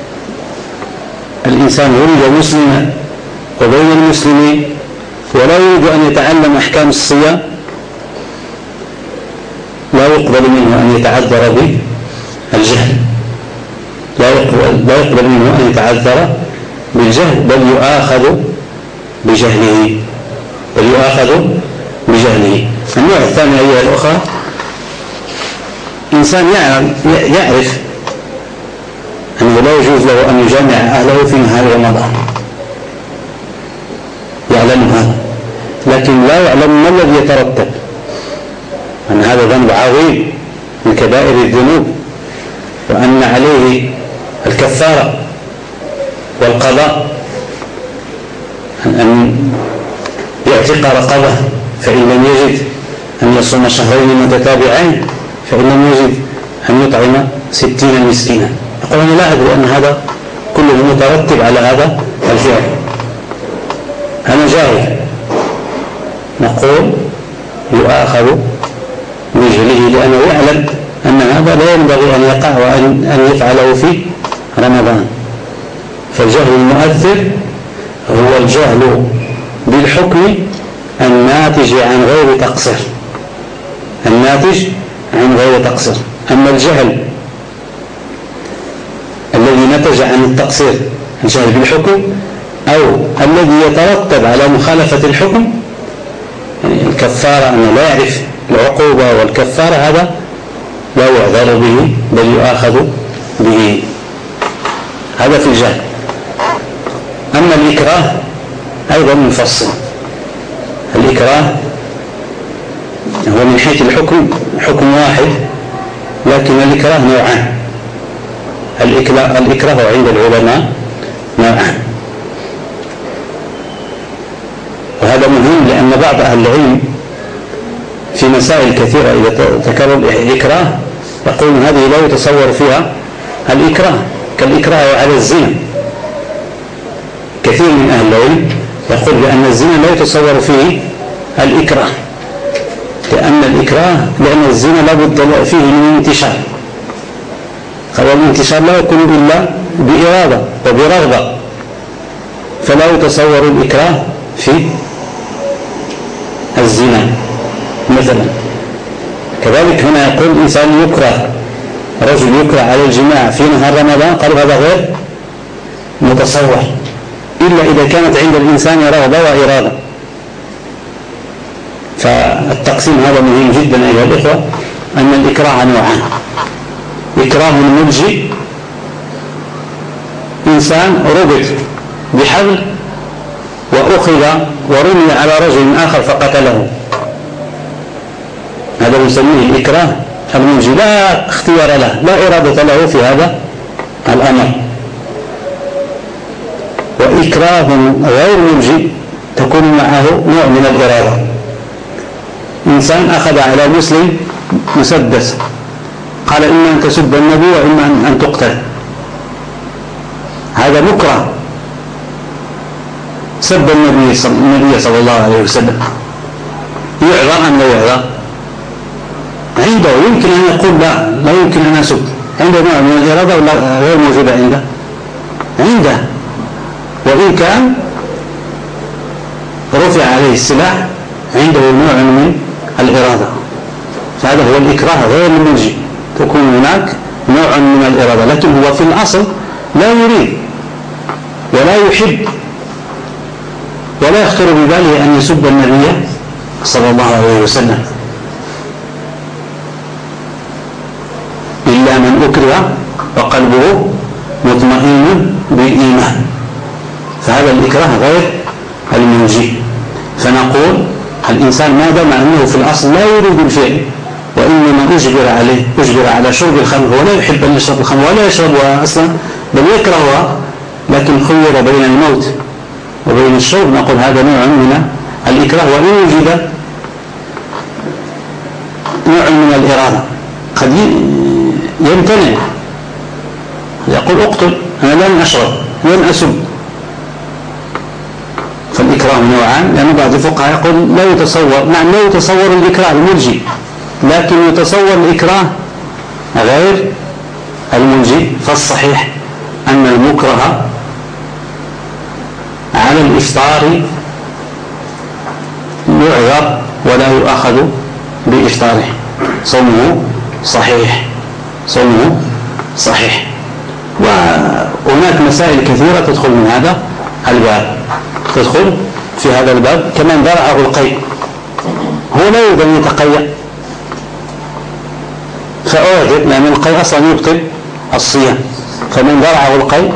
Speaker 1: الإنسان ولد مسلما وبين المسلمين ولا يريد أن يتعلم أحكام الصيام، لا يقبل منه أن يتعذر بالجهل، لا يقبل, لا يقبل منه أن يتعذر بالجهل، بل يؤاخذ بجهله، بل يؤاخذ بجهله. النوع الثاني أيها الأخوة، إنسان يعرف أنه لا يجوز له أن يجامع أهله في نهار رمضان، يعلم هذا، لكن لا يعلم ما الذي يترتب، أن هذا ذنب عظيم من كبائر الذنوب، وأن عليه الكفارة والقضاء، أن يعتق رقبة فإن لم يجد أن يصوم شهرين متتابعين، فإن لم يجد أن يطعم ستين مسكينا. يقول أنا لا أدري أن هذا كله مترتب على هذا الفعل، أنا جاهل. نقول يؤاخذ بجهله لأنه يعلم أن هذا لا ينبغي أن يقع وأن أن يفعله في رمضان. فالجهل المؤثر هو الجهل بالحكم الناتج عن غير تقصير، الناتج عن غير تقصير. أما الجهل الذي نتج عن التقصير، الجهل بالحكم، أو الذي يترتب على مخالفة الحكم، يعني الكفارة أنه لا يعرف العقوبة والكفارة، هذا لا يعذر به بل يؤاخذ به. هذا في الجهل. أما الإكراه أيضا مفصل. الإكراه هو من حيث الحكم حكم واحد، لكن الإكراه نوعان. الإكراه عند العلماء نوعان، وهذا مهم لأن بعض أهل العلم في مسائل كثيرة إذا تكرر الإكراه يقول هذه لا يتصور فيها الإكراه، كالإكراه على الزنا. كثير من أهل العلم يقول بأن الزنا لا يتصور فيه الإكراه، لأن الإكراه لأن الزنا لا بد فيه من انتشار، فالانتشار لا يكون إلا بإرادة وبرغبة، فلا يتصور الإكراه في الزنا مثلا. كذلك هنا يقول إنسان يكره، رجل يكره على الجماع في نهار رمضان، قالوا هذا غير متصور إلا إذا كانت عند الإنسان رغبة وإرادة. فالتقسيم هذا مهم جدا أيها الإخوة، أن الإكراه نوعان: إكراه ملجئ، إنسان ربط بحبل وأخذ ورمي على رجل آخر فقتله، هذا نسميه الإكراه الملجئ، لا اختيار له، لا إرادة له في هذا الأمر. وإكراه غير ملجئ تكون معه نوع من الإرادة. إنسان أخذ على مسلم مسدس، قال إما أن تسب النبي وإما أن تقتل، هذا مكره، سب النبي صلى الله عليه وسلم، يعذر أم لا يعذر؟ عنده يمكن أن يقول لا لا يمكن أن أسب، عنده نوع من الإرادة ولا غير موجودة عنده؟ عنده، وإن كان رفع عليه السلاح عنده نوع من الإرادة. فهذا هو الإكراه غير الملجئ، تكون هناك نوع من الإرادة، لكن هو في الأصل لا يريد ولا يحب ولا يخطر بباله أن يسب النبي صلى الله عليه وسلم، إلا من أكره وقلبه مطمئن بالإيمان، فهذا الإكراه غير الملجئ. فنقول الإنسان ما دام أنه في الأصل لا يريد الفعل وإنما أجبر عليه، أجبر على شرب الخمر، ولا يحب أن يشرب الخمر ولا يشربها أصلا بل يكرهها، لكن خير بين الموت وبين الشرب، نقول هذا نوع من الإكراه، وإن وجد نوع من الإرادة قد يمتنع، يقول اقتل، أنا لن أشرب لن أسب. فالإكراه نوعان، لأن بعض الفقهاء يقول لا يتصور، نعم لا يتصور الإكراه الملجئ، لكن يتصور الإكراه غير الملجئ. فالصحيح أن المكره على الإفطار يعذر ولا يؤخذ بإفطاره، صومه صحيح، صومه صحيح. وهناك مسائل كثيرة تدخل من هذا الباب، تدخل في هذا الباب. كمان درعه القيء، هو لا يريد أن يتقيأ فأعذر، لأن القيء أصلا يبطل الصيام، فمن درعه القيء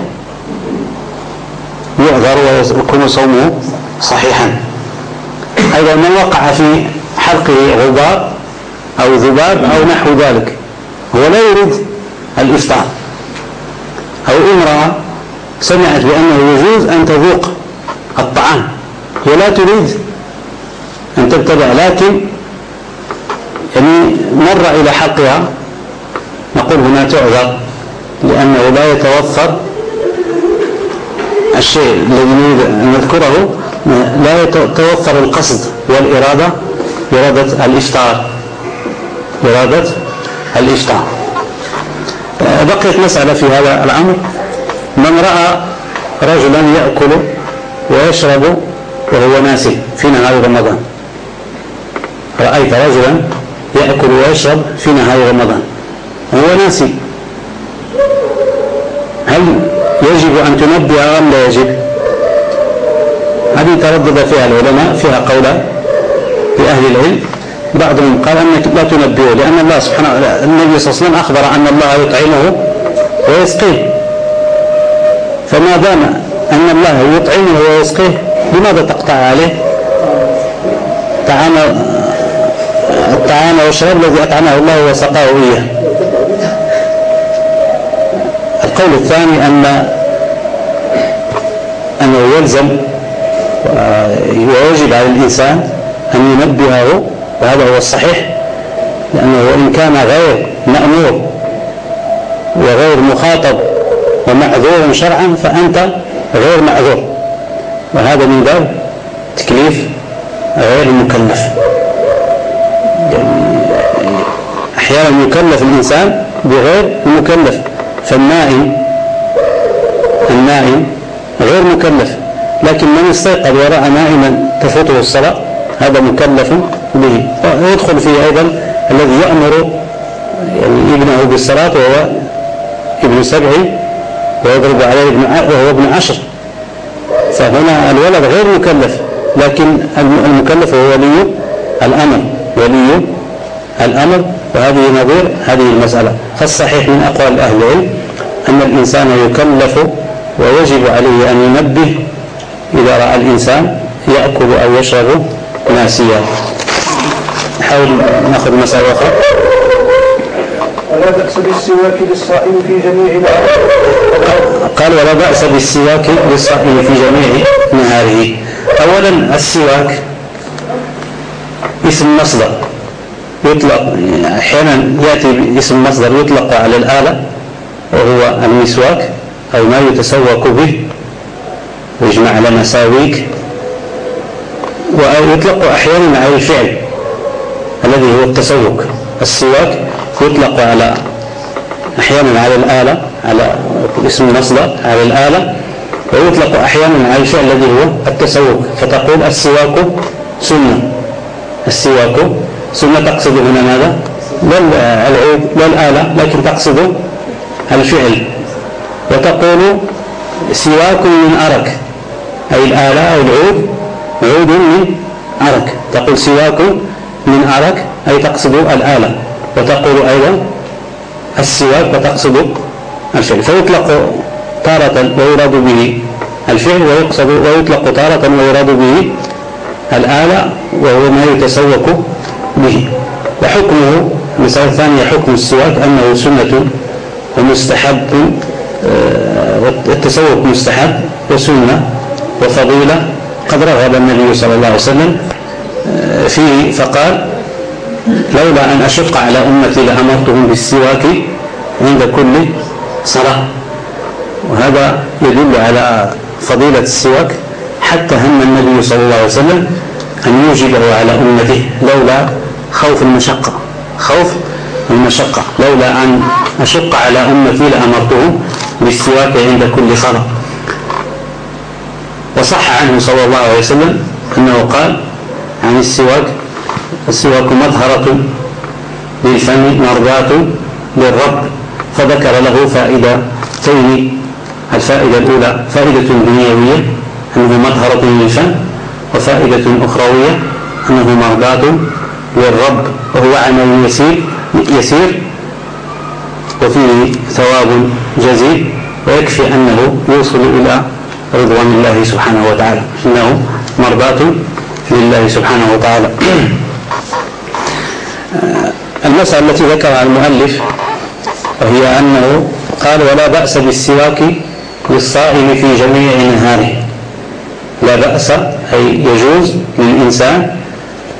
Speaker 1: يعذر ويكون صومه صحيحا. أيضا من وقع في حلقه غبار أو ذباب أو نحو ذلك، هو لا يريد الإفطار، أو امرأة سمعت بأنه يجوز أن تذوق الطعام ولا تريد أن تبتدع، لكن يعني مر إلى حقها نقول هنا تعذر، لأنه لا يتوفر الشيء الذي نريد أن نذكره، لا يتوفر القصد والإرادة، إرادة الإفطار، إرادة الإفطار. بقيت مسألة في هذا الأمر: من رأى رجلا يأكل ويشرب وهو ناسي في نهار رمضان، رأيت رجلا يأكل ويشرب في نهار رمضان وهو ناسي، هل يجب أن تنبه أم لا يجب؟ هذه تردد فيها العلماء، فيها قولان لأهل العلم. بعضهم قال أنك لا تنبهه، لأن الله سبحانه وتعالى النبي صلى الله عليه وسلم أخبر أن الله يطعمه ويسقيه، فما دام أن الله يطعمه ويسقيه لماذا تقطع عليه طعام الطعام والشراب الذي أطعمه الله وسقاه إياه؟ القول الثاني أن أنه يلزم ويجب على الإنسان أن ينبهه، وهذا هو الصحيح، لأنه إن كان غير مأمور وغير مخاطب ومعذور شرعا فأنت غير معذور، وهذا من باب تكليف غير المكلف. أحيانا يكلف الإنسان بغير المكلف، فالنائم النائم غير مكلف، لكن من استيقظ ورأى نائما تفوته الصلاة هذا مكلف به. ويدخل فيه أيضا الذي يأمر يعني ابنه بالصلاة وهو ابن سبع ويضرب عليه وهو ابن عشر، فهنا الولد غير مكلف، لكن المكلف هو ولي الأمر، ولي الأمر، وهذه نظير هذه المسألة. فالصحيح من أقوال أهل العلم أن الإنسان يكلف ويجب عليه أن ينبه إذا رأى الإنسان يأكل أو يشرب ناسيا. نحاول نأخذ مسألة أخرى.
Speaker 2: ولا بأس بالسواك للصائم في جميع نهاره.
Speaker 1: قال ولا بأس بالسواك للصائم في جميع نهاره. أولا السواك اسم مصدر يطلق، أحيانا يأتي اسم مصدر يطلق على الآلة وهو المسواك أو ما يتسوق به، ويجمع على مساويك، ويطلق أحيانا على الفعل الذي هو التسوق. السواك يطلق على أحيانا على الآلة، على اسم مصدر على الآلة، ويطلق أحيانا على الفعل الذي هو التسوق، فتقول السواك سنة، السواك سنة تقصد هنا ماذا؟ لا العود لا الآلة، لكن تقصد الفعل. وتقول سواك من أرك، أي الآلة أو العود عود من أرك، تقول سواك من أرك أي تقصد الآلة. وتقول أيضا السواك وتقصد الفعل، فيطلق تارة ويراد به الفعل، ويقصد ويطلق تارة ويراد به الآلة وهو ما يتسوق به. وحكمه المسألة الثانية حكم السواك أنه سنة ومستحب، والتسوق مستحب وسنة وفضيلة، قد رغب النبي صلى الله عليه وسلم فيه فقال لولا أن أشق على أمتي لأمرتهم بالسواك عند كل صلاة. وهذا يدل على فضيلة السواك، حتى هم النبي صلى الله عليه وسلم أن يوجبه على أمته لولا خوف المشقة، خوف المشقة، لولا أن أشق على أمتي لأمرتهم بالسواك عند كل صلاة. وصح عنه صلى الله عليه وسلم أنه قال عن السواك السواك مطهرة للفم مرضاة للرب، فذكر له فائدتين. الفائدة الأولى فائدة دنيوية أنه مطهرة للفم، وفائدة أخروية أنه مرضاة للرب، وهو عمل يسير يسير وفيه ثواب جزيل، ويكفي أنه يوصل إلى رضوان الله سبحانه وتعالى، إنه مرضاة لله سبحانه وتعالى. المسألة التي ذكرها المؤلف وهي أنه قال ولا بأس بالسواك للصائم في جميع نهاره. لا بأس أي يجوز للإنسان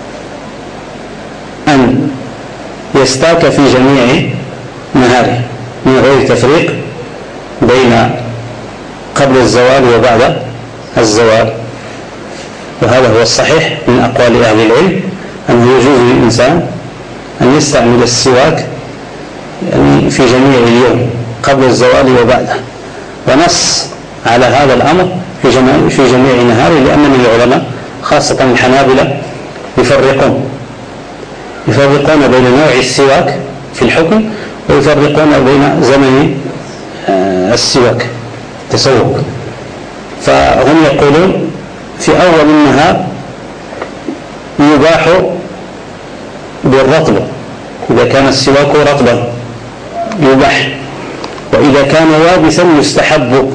Speaker 1: يستاك في جميع نهاره من غير تفريق بين قبل الزوال وبعد الزوال. وهذا هو الصحيح من أقوال أهل العلم، أنه يجوز للإنسان أن يستعمل السواك يعني في جميع اليوم قبل الزوال وبعده، ونص على هذا الأمر في جميع, في جميع نهاره، لأن من العلماء خاصة الحنابلة يفرقون يفرقون بين نوع السواك في الحكم، ويفرقون بين زمن السواك تسوق. فهم يقولون في أول النهار يباح بالرطب، إذا كان السواك رطبا يباح، وإذا كان يابسا يستحب.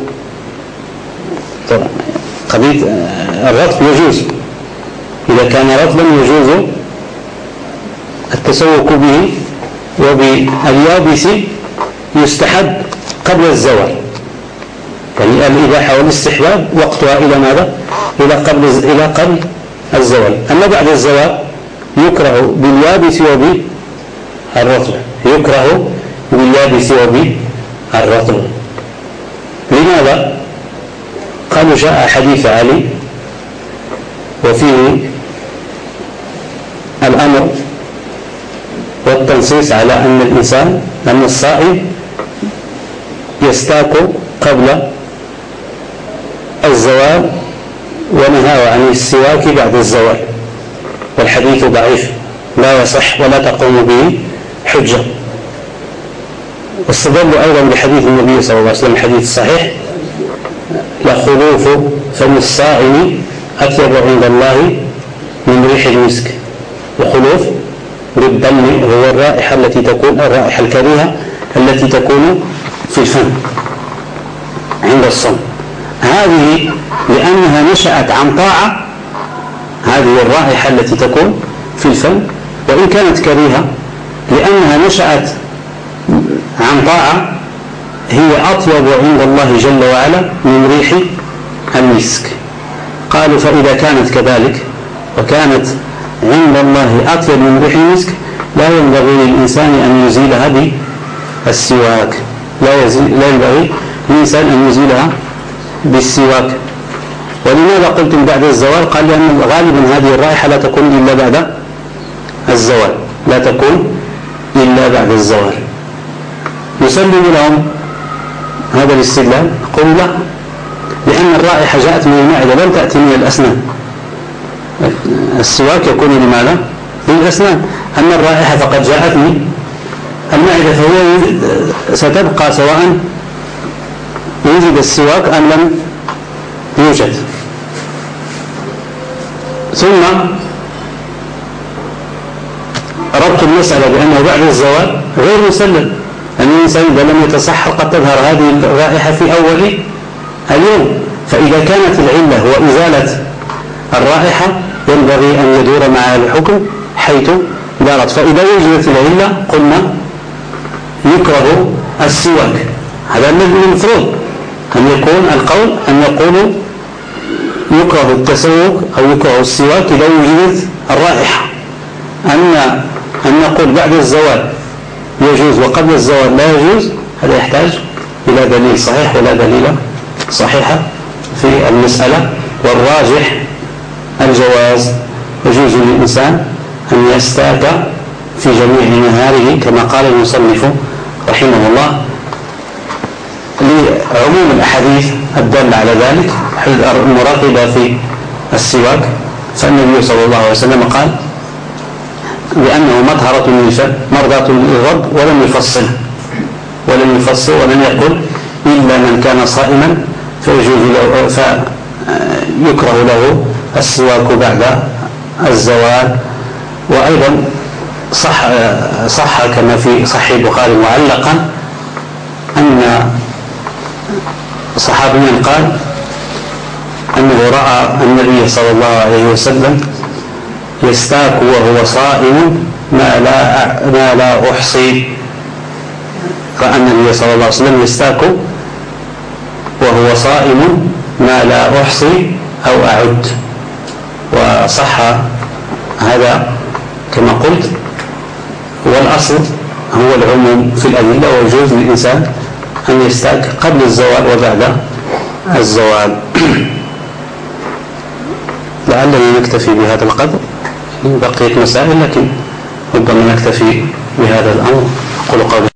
Speaker 1: قضية الرطب يجوز، إذا كان رطبا يجوز التسوق به، وباليابس يستحب قبل الزوال. يعني الإباحة والاستحباب وقتها إلى ماذا؟ إلى قبل إلى قبل الزوال. أما بعد الزوال يكره باليابس وبالرطب، يكره باليابس وبالرطب. لماذا؟ قالوا جاء حديث علي وفيه الأمر والتنصيص على أن الإنسان أن الصائم يستاك قبل الزوال، ونهى عن السواك بعد الزوال، والحديث ضعيف لا يصح ولا تقوم به حجة. واستدلوا أيضا بحديث النبي صلى الله عليه وسلم الحديث الصحيح: لخلوف فم الصائم أطيب عند الله من ريح المسك. وخلوف بالضم هو الرائحة التي تكون الرائحة الكريهة التي تكون في الفم عند الصوم. هذه لأنها نشأت عن طاعة، هذه الرائحة التي تكون في الفم وإن كانت كريهة لأنها نشأت عن طاعة هي أطيب عند الله جل وعلا من ريح المسك. قالوا فإذا كانت كذلك وكانت عند الله أطيب من ريح المسك لا ينبغي للإنسان أن يزيلها بالسواك، لا, لا ينبغي للإنسان أن يزيلها بالسواك. ولماذا قلتم بعد الزوال؟ قال لأن غالبا هذه الرائحة لا تكون إلا بعد الزوال، لا تكون إلا بعد الزوال. نسلم لهم هذا الاستدلال؟ قل لا، لأن الرائحة جاءت من المعدة لم تأتي من الأسنان. السواك يكون لماذا؟ للأسنان. أما الرائحة فقد جاءت من المعدة، فهي ستبقى سواء وجد السواك أم لم يوجد. ثم ربط المسألة بأنه بعد الزوال غير مسلم، أن الإنسان إذا لم يتصحر قد تظهر هذه الرائحة في أول اليوم، فإذا كانت العلة هو إزالة الرائحة ينبغي أن يدور مع الحكم حيث دارت. فإذا وجدت العلة قلنا يكره السواك. هذا المفروض أن يكون القول أن يقولوا يكره التسوق أو يكره السواك إذا وجدت الرائحة. أن أن نقول بعد الزوال يجوز وقبل الزوال لا يجوز، هذا يحتاج إلى دليل صحيح ولا دليل صحيحة في المسألة. والراجح الجواز، يجوز للإنسان أن يستاك في جميع نهاره كما قال المصنف رحمه الله، لعموم الأحاديث الدالة على ذلك المراقبة في السواك. فالنبي صلى الله عليه وسلم قال بأنه مطهرة للفم مرضاة للرب، ولم يفصل ولم يفصل ولم يقل إلا من كان صائما فيجوز له فيكره له السواك بعد الزوال. وأيضا صح صح كما في صحيح البخاري معلقا أن صحابيا قال أنه رأى النبي صلى الله عليه وسلم يستاك وهو صائم ما لا ما لا أحصي. رأى النبي صلى الله عليه وسلم يستاك وهو صائم ما لا أحصي أو أعد. وصح هذا كما قلت والأصل هو العموم في الأدلة، ويجوز للإنسان أن يستاك قبل الزوال وبعد الزوال. لعلنا نكتفي بهذا القدر، بقية مسائل لكن ربما نكتفي بهذا الأمر. أقول قولي